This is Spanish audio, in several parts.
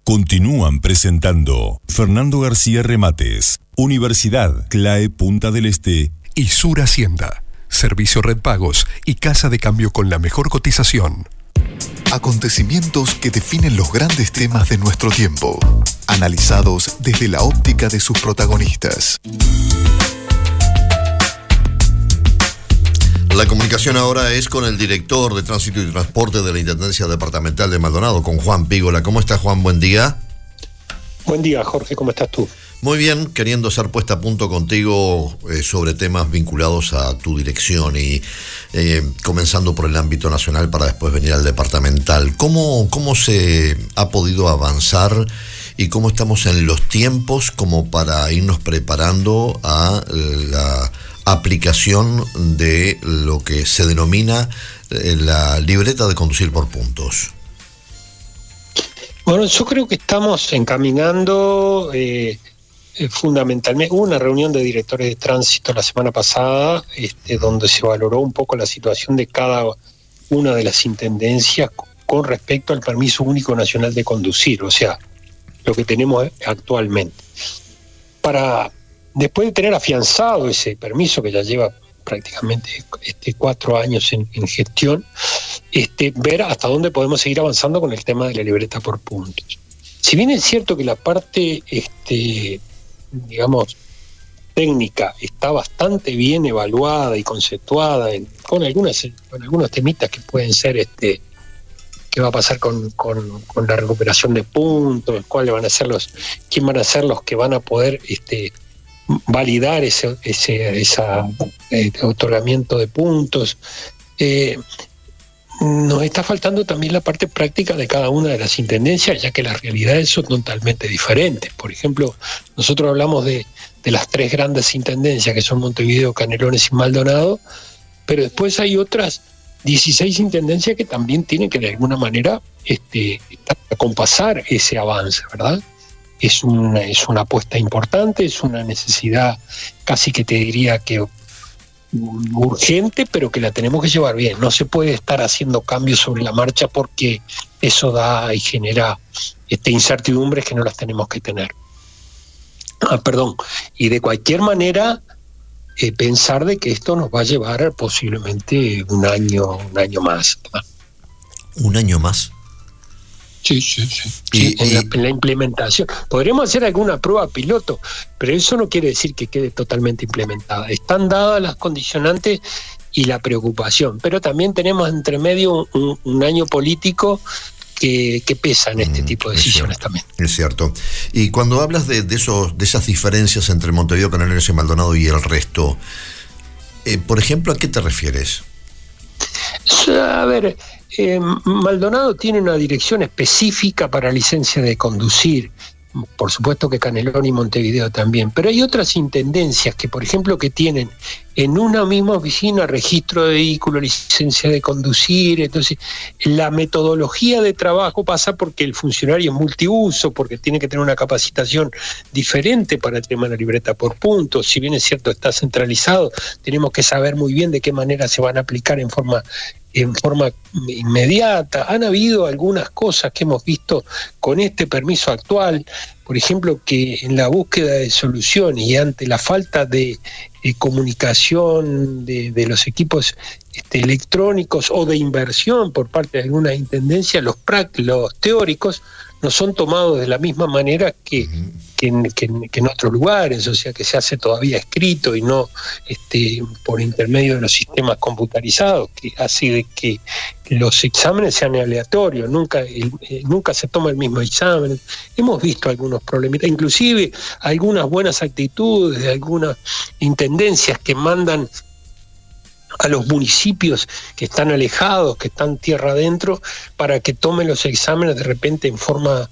Continúan presentando Fernando García Remates, Universidad CLAE Punta del Este y Sur Hacienda, Servicio Red Pagos y Casa de Cambio con la mejor cotización. Acontecimientos que definen los grandes temas de nuestro tiempo, analizados desde la óptica de sus protagonistas. La comunicación ahora es con el director de Tránsito y Transporte de la Intendencia Departamental de Maldonado, con Juan Pígola. ¿Cómo estás, Juan? Buen día. Buen día, Jorge. ¿Cómo estás tú? Muy bien, queriendo ser puesta a punto contigo sobre temas vinculados a tu dirección y comenzando por el ámbito nacional para después venir al departamental. ¿Cómo se ha podido avanzar y cómo estamos en los tiempos como para irnos preparando a la aplicación de lo que se denomina la libreta de conducir por puntos? Bueno, yo creo que estamos encaminando fundamentalmente. Hubo una reunión de directores de tránsito la semana pasada, donde se valoró un poco la situación de cada una de las intendencias con respecto al permiso único nacional de conducir, o sea, lo que tenemos actualmente. Después de tener afianzado ese permiso que ya lleva prácticamente 4 años en gestión, ver hasta dónde podemos seguir avanzando con el tema de la libreta por puntos. Si bien es cierto que la parte, digamos, técnica está bastante bien evaluada y conceptuada con algunos temitas que pueden ser qué va a pasar con la recuperación de puntos, quién van a ser los que van a poder validar ese otorgamiento de puntos. Nos está faltando también la parte práctica de cada una de las intendencias, ya que las realidades son totalmente diferentes. Por ejemplo, nosotros hablamos de las 3 grandes intendencias, que son Montevideo, Canelones y Maldonado, pero después hay otras 16 intendencias que también tienen que de alguna manera acompasar ese avance, ¿verdad? Es una apuesta importante, es una necesidad casi que te diría que urgente, pero que la tenemos que llevar bien. No se puede estar haciendo cambios sobre la marcha porque eso da y genera incertidumbres que no las tenemos que tener. Y de cualquier manera, pensar de que esto nos va a llevar posiblemente un año más. ¿verdad? ¿Un año más? Sí. En la implementación. Podríamos hacer alguna prueba piloto, pero eso no quiere decir que quede totalmente implementada. Están dadas las condicionantes y la preocupación, pero también tenemos entre medio un año político que pesa en este tipo de decisiones también. Es cierto. Y cuando hablas de esas diferencias entre Montevideo, Canelones y Maldonado y el resto, por ejemplo, ¿a qué te refieres? A ver, Maldonado tiene una dirección específica para licencia de conducir, por supuesto que Canelón y Montevideo también, pero hay otras intendencias que, por ejemplo, que tienen en una misma oficina registro de vehículo, licencia de conducir. Entonces la metodología de trabajo pasa porque el funcionario es multiuso, porque tiene que tener una capacitación diferente para el tema de la libreta por puntos. Si bien es cierto está centralizado, tenemos que saber muy bien de qué manera se van a aplicar en forma inmediata. Han habido algunas cosas que hemos visto con este permiso actual, por ejemplo, que en la búsqueda de soluciones y ante la falta de comunicación de los equipos electrónicos o de inversión por parte de alguna intendencia, los teóricos no son tomados de la misma manera que en otros lugares, o sea que se hace todavía escrito y no por intermedio de los sistemas computarizados, que hace de que los exámenes sean aleatorios, nunca se toma el mismo examen. Hemos visto algunos problemitas, inclusive algunas buenas actitudes de algunas intendencias que mandan a los municipios que están alejados, que están tierra adentro, para que tomen los exámenes de repente en forma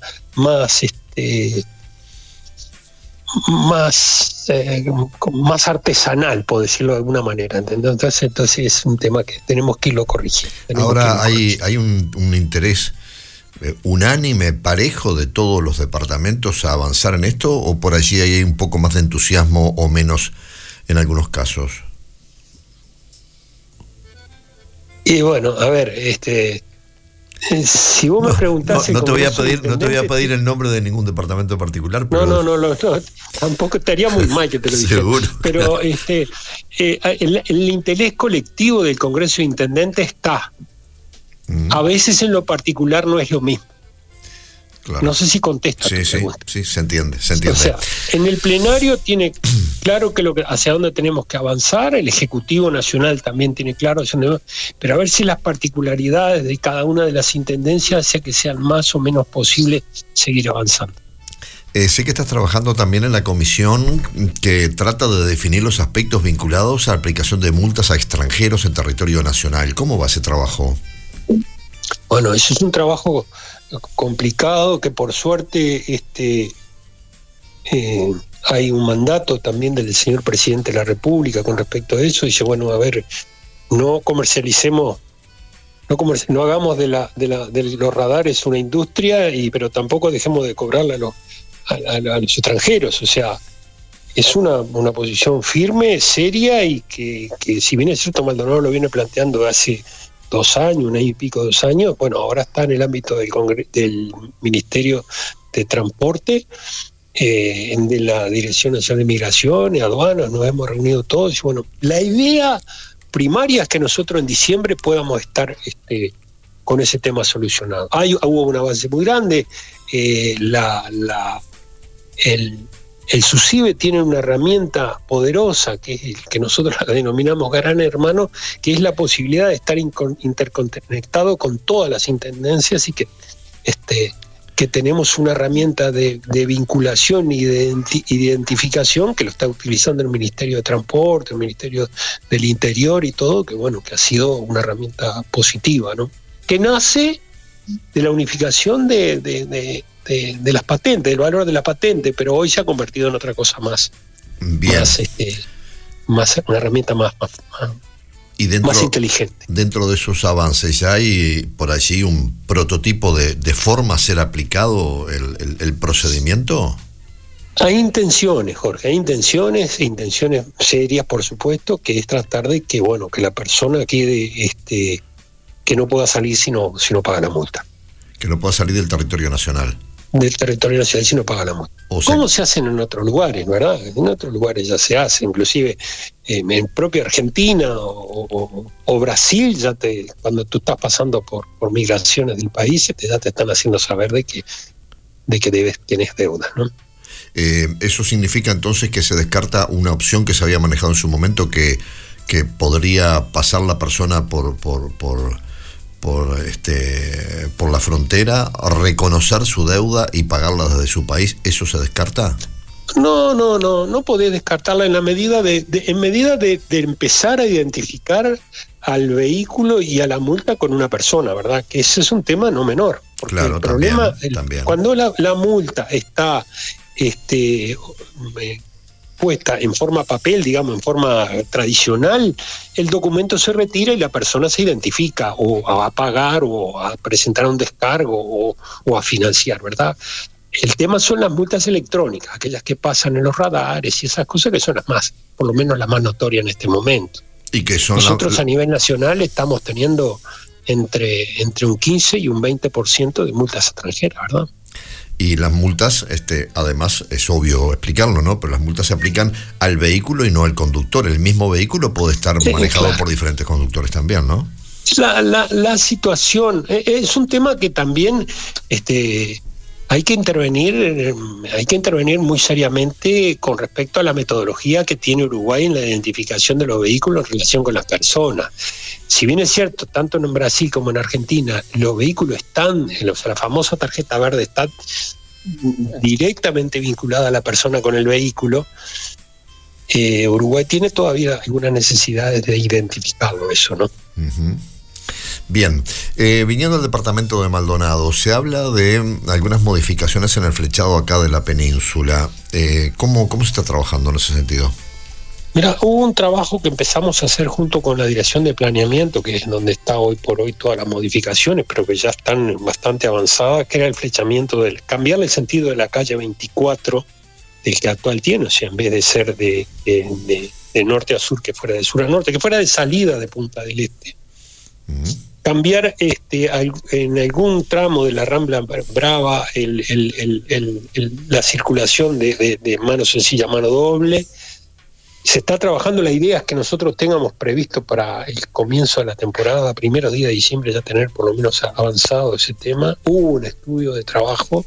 más artesanal, por decirlo de alguna manera. Entonces es un tema que tenemos que irlo corrigiendo. Ahora hay un interés unánime, parejo de todos los departamentos a avanzar en esto, o por allí hay un poco más de entusiasmo o menos en algunos casos. Y bueno, a ver, Si vos me preguntás... No te voy a pedir el nombre de ningún departamento en particular, pero... No, tampoco estaría muy mal que te lo dijera. Seguro. Pero el interés colectivo del Congreso de Intendentes está. A veces en lo particular no es lo mismo. Claro. No sé si contesta. Sí, se entiende. O sea, en el plenario tiene claro hacia dónde tenemos que avanzar, el Ejecutivo Nacional también tiene claro hacia dónde, pero a ver si las particularidades de cada una de las intendencias hace que sean más o menos posible seguir avanzando. Sé que estás trabajando también en la comisión que trata de definir los aspectos vinculados a la aplicación de multas a extranjeros en territorio nacional. ¿Cómo va ese trabajo? Bueno, eso es un trabajo complicado que por suerte hay un mandato también del señor presidente de la República con respecto a eso. Dice, bueno, a ver, no hagamos de los radares una industria, pero tampoco dejemos de cobrarle a los extranjeros. O sea, es una posición firme, seria, y que si bien es cierto, Maldonado lo viene planteando hace 2 años, 1 año y pico, 2 años, bueno, ahora está en el ámbito del Ministerio de Transporte, de la Dirección Nacional de Migración y Aduanas. Nos hemos reunido todos y bueno, la idea primaria es que nosotros en diciembre podamos estar con ese tema solucionado. Hubo un avance muy grande. El SUSIBE tiene una herramienta poderosa, que es el que nosotros la denominamos Gran Hermano, que es la posibilidad de estar interconectado con todas las intendencias, y que tenemos una herramienta de vinculación y de identificación que lo está utilizando el Ministerio de Transporte, el Ministerio del Interior y todo, que bueno, que ha sido una herramienta positiva, ¿no? Que nace de la unificación de las patentes, del valor de la patente, pero hoy se ha convertido en otra cosa Bien. más una herramienta más inteligente. Dentro de esos avances, ¿ya hay por allí un prototipo de forma a ser aplicado el procedimiento? Hay intenciones, Jorge, hay intenciones serias, por supuesto, que es tratar de que la persona quede, que no pueda salir si no paga la multa. Que no pueda salir del territorio nacional. Del territorio nacional si no paga la multa. ¿Cómo se hacen en otros lugares, verdad? En otros lugares ya se hace, inclusive en propia Argentina o Brasil, cuando tú estás pasando por migraciones del país, ya te están haciendo saber de que tienes deudas, ¿no? Eso significa entonces que se descarta una opción que se había manejado en su momento, que podría pasar la persona por la frontera, reconocer su deuda y pagarla desde su país. ¿Eso se descarta? No podés descartarla en medida de empezar a identificar al vehículo y a la multa con una persona, ¿verdad? Que ese es un tema no menor. Porque claro, el problema, también. Cuando la multa está puesta en forma papel, digamos, en forma tradicional, el documento se retira y la persona se identifica o a pagar o a presentar un descargo o a financiar, ¿verdad? El tema son las multas electrónicas, aquellas que pasan en los radares y esas cosas, que son por lo menos las más notorias en este momento. ¿Y que son nosotros a nivel nacional estamos teniendo entre un 15 y un 20% de multas extranjeras, ¿verdad? Y las multas, además, es obvio explicarlo, ¿no? Pero las multas se aplican al vehículo y no al conductor. El mismo vehículo puede estar manejado por diferentes conductores también, ¿no? La situación es un tema que también hay que intervenir muy seriamente con respecto a la metodología que tiene Uruguay en la identificación de los vehículos en relación con las personas. Si bien es cierto, tanto en Brasil como en Argentina, los vehículos están, la famosa tarjeta verde está directamente vinculada a la persona con el vehículo, Uruguay tiene todavía algunas necesidades de identificarlo, eso, ¿no? Uh-huh. Bien, viniendo al departamento de Maldonado, se habla de algunas modificaciones en el flechado acá de la península. ¿Cómo se está trabajando en ese sentido? Mira, hubo un trabajo que empezamos a hacer junto con la Dirección de Planeamiento, que es donde está hoy por hoy todas las modificaciones, pero que ya están bastante avanzadas, que era el flechamiento cambiarle el sentido de la calle 24 del que actual tiene, o sea, en vez de ser de norte a sur, que fuera de sur a norte, que fuera de salida de Punta del Este. cambiar en algún tramo de la Rambla Brava la circulación de mano sencilla a mano doble. Se está trabajando, la idea es que nosotros tengamos previsto para el comienzo de la temporada, primeros días de diciembre, ya tener por lo menos avanzado ese tema. Hubo un estudio de trabajo.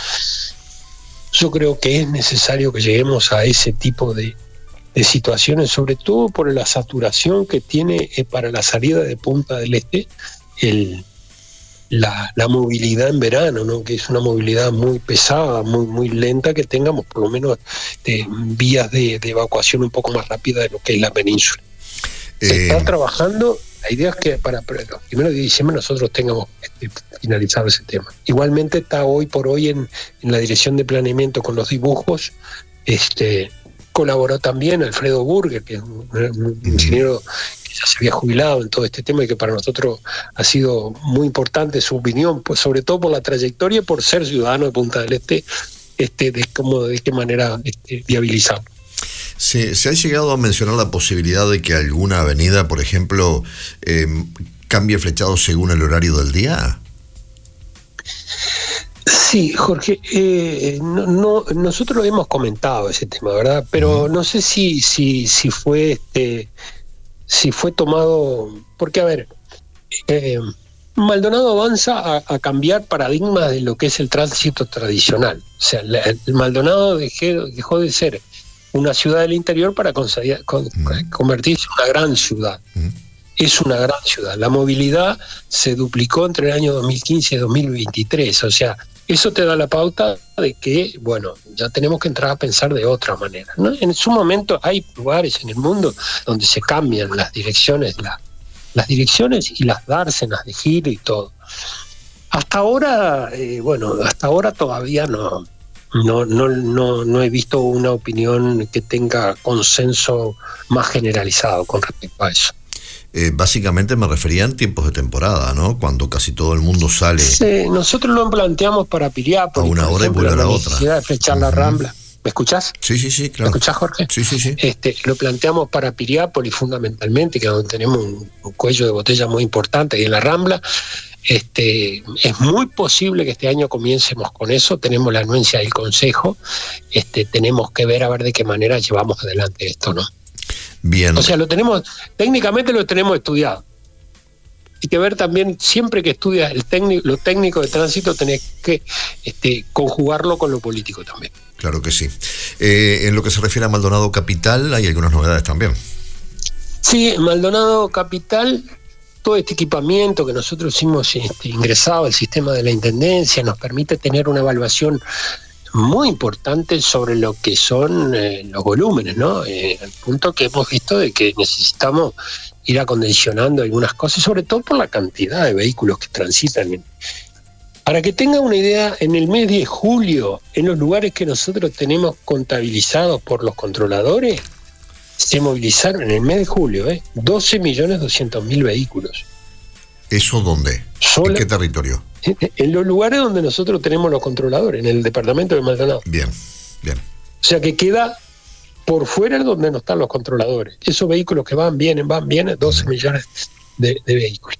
Yo creo que es necesario que lleguemos a ese tipo de situaciones, sobre todo por la saturación que tiene para la salida de Punta del Este la movilidad en verano, ¿no? Que es una movilidad muy pesada, muy lenta, que tengamos por lo menos vías de evacuación un poco más rápida de lo que es la península. Se está trabajando, la idea es que para los primeros de diciembre nosotros tengamos finalizado ese tema. Igualmente está hoy por hoy en la dirección de planeamiento con los dibujos, colaboró también Alfredo Burger, que es un ingeniero que ya se había jubilado en todo este tema y que para nosotros ha sido muy importante su opinión, pues sobre todo por la trayectoria y por ser ciudadano de Punta del Este, de qué manera viabilizarlo. ¿Se ha llegado a mencionar la posibilidad de que alguna avenida, por ejemplo, cambie flechado según el horario del día? Sí, Jorge, nosotros lo hemos comentado ese tema, ¿verdad? Pero no sé si fue tomado, porque a ver, Maldonado avanza a cambiar paradigmas de lo que es el tránsito tradicional. O sea, el Maldonado dejó de ser una ciudad del interior para convertirse en una gran ciudad. Es una gran ciudad. La movilidad se duplicó entre el año 2015 y 2023. O sea, eso te da la pauta de que, bueno, ya tenemos que entrar a pensar de otra manera, ¿no? En su momento hay lugares en el mundo donde se cambian las direcciones, las direcciones y las dársenas de giro y todo. Hasta ahora, todavía no he visto una opinión que tenga consenso más generalizado con respecto a eso. Básicamente me refería en tiempos de temporada, ¿no? Cuando casi todo el mundo sale. Sí, nosotros lo planteamos para Piriápolis. A una hora y volver a otra. La necesidad de flechar la Rambla. ¿Me escuchás? Sí, claro. ¿Me escuchás, Jorge? Sí. Lo planteamos para Piriápolis fundamentalmente, que es donde tenemos un cuello de botella muy importante, y en la Rambla. Es muy posible que este año comiencemos con eso. Tenemos la anuencia del Consejo. Tenemos que ver a ver de qué manera llevamos adelante esto, ¿no? Bien. O sea, técnicamente lo tenemos estudiado. Hay que ver también, siempre que estudias lo técnico de tránsito, tenés que conjugarlo con lo político también. Claro que sí. En lo que se refiere a Maldonado Capital, hay algunas novedades también. Sí, Maldonado Capital, todo este equipamiento que nosotros hemos ingresado al sistema de la Intendencia nos permite tener una evaluación muy importante sobre lo que son los volúmenes, ¿no? Al punto que hemos visto de que necesitamos ir acondicionando algunas cosas, sobre todo por la cantidad de vehículos que transitan. Para que tengan una idea, en el mes de julio, en los lugares que nosotros tenemos contabilizados por los controladores, se movilizaron en el mes de julio 12.200.000 vehículos. ¿Eso dónde? ¿En qué territorio? En los lugares donde nosotros tenemos los controladores, en el departamento de Maldonado. Bien. O sea que queda por fuera donde no están los controladores. Esos vehículos que van, vienen, 12 millones de vehículos.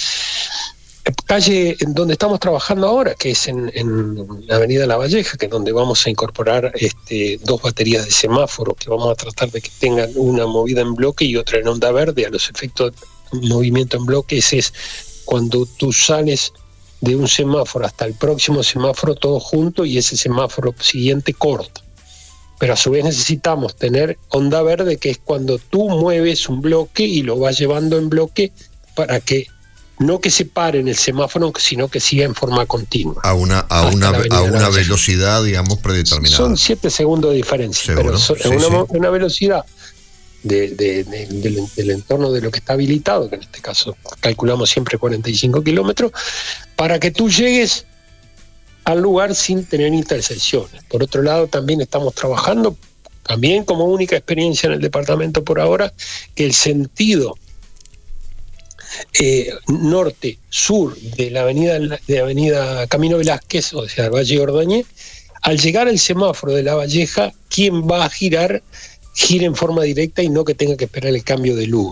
Calle en donde estamos trabajando ahora, que es en la avenida La Valleja, que es donde vamos a incorporar 2 baterías de semáforos, que vamos a tratar de que tengan una movida en bloque y otra en onda verde. A los efectos de movimiento en bloque, ese es cuando tú sales de un semáforo hasta el próximo semáforo todo junto y ese semáforo siguiente corta. Pero a su vez necesitamos tener onda verde, que es cuando tú mueves un bloque y lo vas llevando en bloque para que no que se pare en el semáforo, sino que siga en forma continua. A una velocidad, digamos, predeterminada. Son 7 segundos de diferencia, ¿seguro? Pero una velocidad del entorno de lo que está habilitado, que en este caso calculamos siempre 45 kilómetros, para que tú llegues al lugar sin tener intersecciones. Por otro lado, también estamos trabajando, también como única experiencia en el departamento por ahora, que el sentido norte-sur de la avenida Camino Velázquez, o sea, Valle Ordóñez, al llegar al semáforo de La Valleja, quien va a girar, gira en forma directa y no que tenga que esperar el cambio de luz.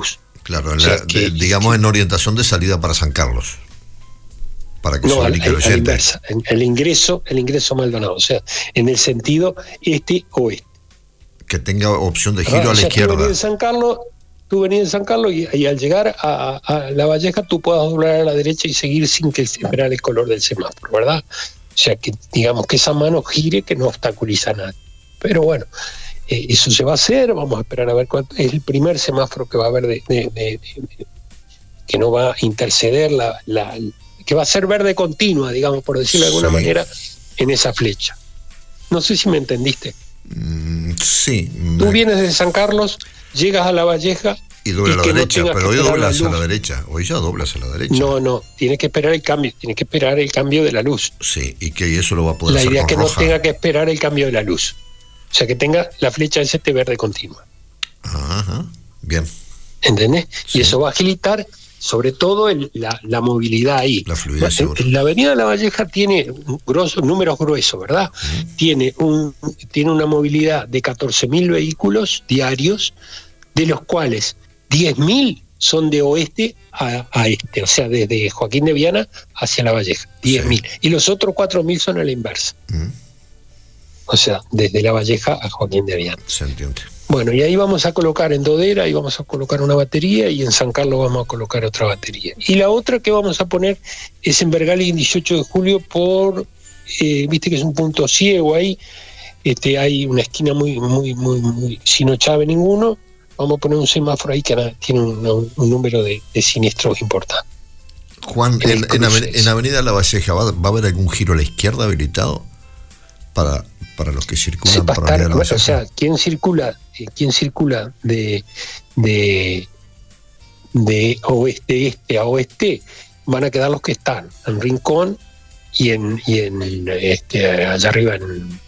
Claro, digamos en orientación de salida para San Carlos. Para que no, se ubique el oyente. Inversa, el ingreso Maldonado, o sea, en el sentido este-oeste. Que tenga opción de giro a la izquierda. Tú venís de San Carlos y al llegar a La Valleja tú puedas doblar a la derecha y seguir sin que esperar el color del semáforo, ¿verdad? O sea, que digamos que esa mano gire, que no obstaculiza a nadie. Pero bueno, eso se va a hacer, vamos a esperar a ver cuánto. Es el primer semáforo que va a haber que no va a interceder que va a ser verde continua, digamos, por decirlo de alguna manera, en esa flecha. No sé si me entendiste. Sí. Tú vienes de San Carlos, llegas a La Valleja y dobla a la derecha, pero hoy doblas a la derecha. Hoy ya doblas a la derecha. No, tienes que esperar el cambio de la luz. Sí, y que eso lo va a poder hacer con roja. La idea es que roja. no tenga que esperar el cambio de la luz. O sea, que tenga la flecha ese verde continua. Ajá, bien. ¿Entendés? Sí. Y eso va a agilitar sobre todo la movilidad ahí. La fluidez seguro. La avenida La Valleja tiene números gruesos, ¿verdad? Tiene una movilidad de 14.000 vehículos diarios, de los cuales 10.000 son de oeste a este, o sea, desde Joaquín de Viana hacia La Valleja, 10.000. Sí. Y los otros 4.000 son a la inversa. O sea, desde La Valleja a Joaquín de Viana. Se entiende. Bueno, y ahí vamos a colocar en Dodera, ahí vamos a colocar una batería, y en San Carlos vamos a colocar otra batería. Y la otra que vamos a poner es en Vergales, 18 de julio, viste que es un punto ciego ahí, hay una esquina muy sin ochave ninguno, vamos a poner un semáforo ahí que tiene un número de siniestros importante. Juan, en Avenida La Valleja, ¿va a haber algún giro a la izquierda habilitado para los que circulan por Avenida La Valleja? O sea, ¿quién circula de oeste a oeste? Van a quedar los que están en Rincón y en allá arriba en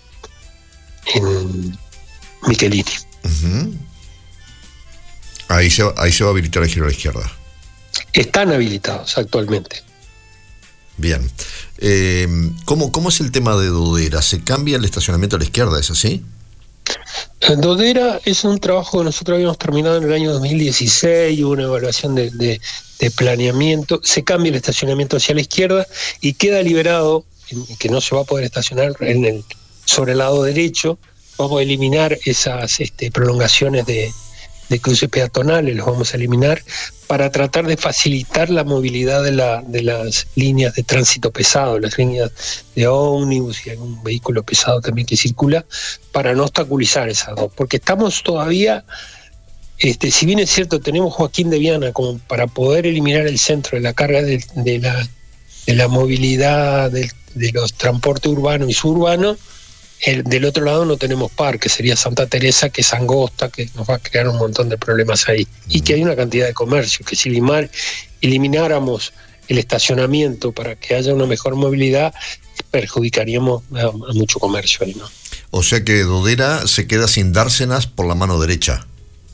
Michelini. Uh-huh. Ahí se va a habilitar el giro a la izquierda. Están habilitados actualmente. Bien. ¿Cómo es el tema de Dodera? ¿Se cambia el estacionamiento a la izquierda, es así? Dodera es un trabajo que nosotros habíamos terminado en el año 2016, hubo una evaluación de planeamiento, se cambia el estacionamiento hacia la izquierda y queda liberado, que no se va a poder estacionar sobre el lado derecho. Vamos a eliminar esas prolongaciones de cruces peatonales, los vamos a eliminar para tratar de facilitar la movilidad de las líneas de tránsito pesado, las líneas de ómnibus y algún vehículo pesado también que circula, para no obstaculizar esas dos, porque estamos todavía, si bien es cierto, tenemos Joaquín de Viana como para poder eliminar el centro de la carga de la movilidad de los transportes urbanos y suburbanos. Del otro lado no tenemos parque, sería Santa Teresa, que es angosta, que nos va a crear un montón de problemas ahí. Y que hay una cantidad de comercio, que si elimináramos el estacionamiento para que haya una mejor movilidad, perjudicaríamos a mucho comercio ahí, ¿no? O sea que Dodera se queda sin dársenas por la mano derecha.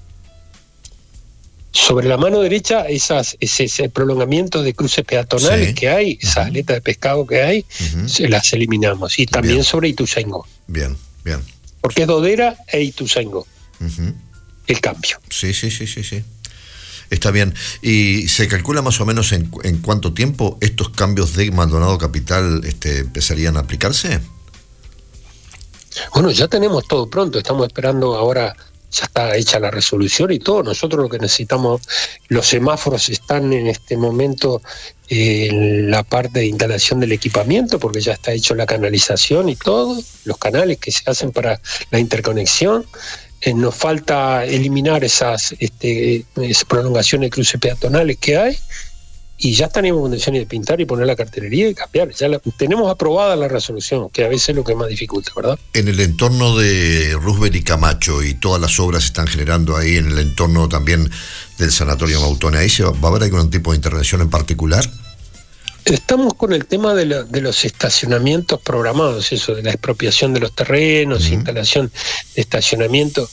Sobre la mano derecha, ese prolongamiento de cruces peatonales que hay, esas aletas de pescado que hay, las eliminamos. Y también sobre Ituzaingó. Bien. Porque es Dodera e Ituzaingó. El cambio. Sí. Está bien. ¿Y se calcula más o menos en cuánto tiempo estos cambios de Maldonado Capital empezarían a aplicarse? Bueno, ya tenemos todo pronto. Estamos esperando ahora. Ya está hecha la resolución y todo. Nosotros lo que necesitamos, los semáforos están en este momento en la parte de instalación del equipamiento, porque ya está hecho la canalización y todo, los canales que se hacen para la interconexión. Nos falta eliminar esas prolongaciones de cruces peatonales que hay, y ya estaríamos en condiciones de pintar y poner la cartelería y cambiar. Ya tenemos aprobada la resolución, que a veces es lo que más dificulta, ¿verdad? En el entorno de Roosevelt y Camacho, y todas las obras se están generando ahí, en el entorno también del Sanatorio Mautone, ¿ahí va a haber algún tipo de intervención en particular? Estamos con el tema de los estacionamientos programados, eso de la expropiación de los terrenos, instalación de estacionamiento.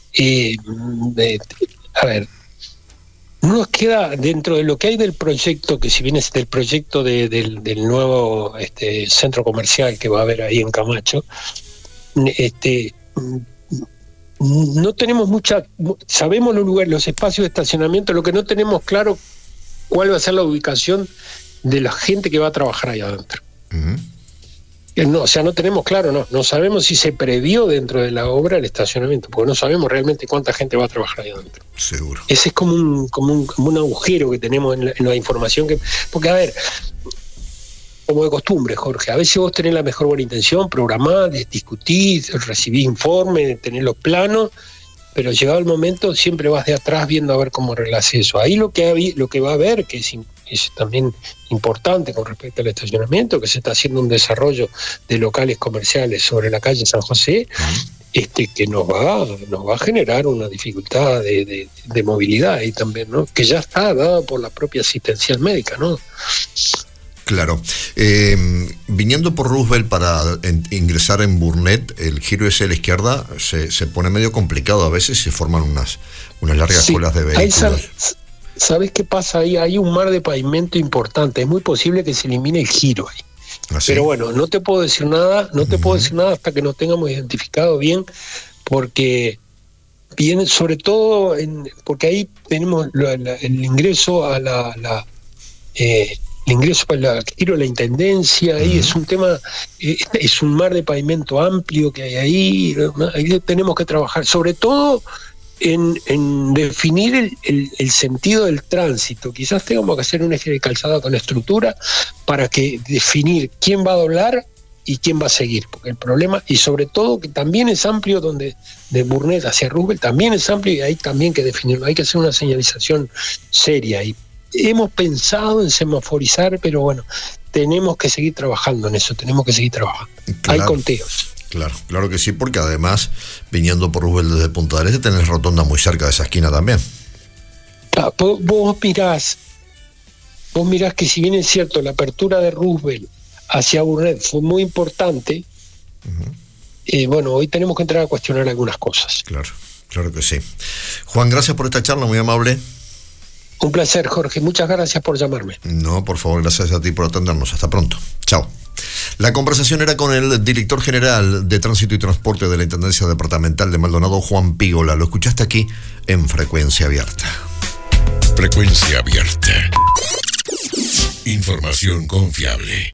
A ver, no nos queda dentro de lo que hay del proyecto, que si bien es del proyecto del nuevo centro comercial que va a haber ahí en Camacho, no tenemos sabemos los lugares, los espacios de estacionamiento, lo que no tenemos claro cuál va a ser la ubicación de la gente que va a trabajar ahí adentro. No, o sea, no tenemos claro, no sabemos si se previó dentro de la obra el estacionamiento, porque no sabemos realmente cuánta gente va a trabajar ahí adentro. Seguro. Ese es como un agujero que tenemos en la información, porque a ver, como de costumbre, Jorge, a veces vos tenés la mejor buena intención, programás, discutís, recibís informes, tenés los planos, pero llegado el momento siempre vas de atrás viendo a ver cómo arreglás eso. Ahí lo que va a haber, que es también importante con respecto al estacionamiento, que se está haciendo un desarrollo de locales comerciales sobre la calle San José, que nos va a generar una dificultad de movilidad ahí también, ¿no? Que ya está dada por la propia asistencial médica, ¿no? Claro. Viniendo por Roosevelt para ingresar en Burnett, el giro ese a la izquierda se pone medio complicado. A veces se forman unas largas colas de vehículos. ¿Sabes qué pasa ahí? Hay un mar de pavimento importante. Es muy posible que se elimine el giro ahí. ¿Ah, sí? Pero bueno, no te puedo decir nada, hasta que nos tengamos identificado bien, porque viene sobre todo porque ahí tenemos el ingreso el ingreso para el giro de la intendencia, ahí es un tema, es un mar de pavimento amplio que hay ahí tenemos que trabajar, sobre todo en definir el sentido del tránsito. Quizás tengamos que hacer un eje de calzada con estructura para definir quién va a doblar y quién va a seguir, porque el problema, y sobre todo que también es amplio, donde de Burnett hacia Roosevelt también es amplio, y hay también que definirlo, hay que hacer una señalización seria. Y hemos pensado en semaforizar, pero bueno, tenemos que seguir trabajando en eso, tenemos que seguir trabajando. Claro. Hay conteos. Claro que sí, porque además, viniendo por Roosevelt desde Punta del Este, tenés rotonda muy cerca de esa esquina también. Vos mirás que si bien es cierto, la apertura de Roosevelt hacia Burnett fue muy importante, bueno, hoy tenemos que entrar a cuestionar algunas cosas. Claro que sí. Juan, gracias por esta charla, muy amable. Un placer, Jorge, muchas gracias por llamarme. No, por favor, gracias a ti por atendernos. Hasta pronto. Chao. La conversación era con el director general de Tránsito y Transporte de la Intendencia Departamental de Maldonado, Juan Pígola. Lo escuchaste aquí en Frecuencia Abierta. Frecuencia Abierta. Información confiable.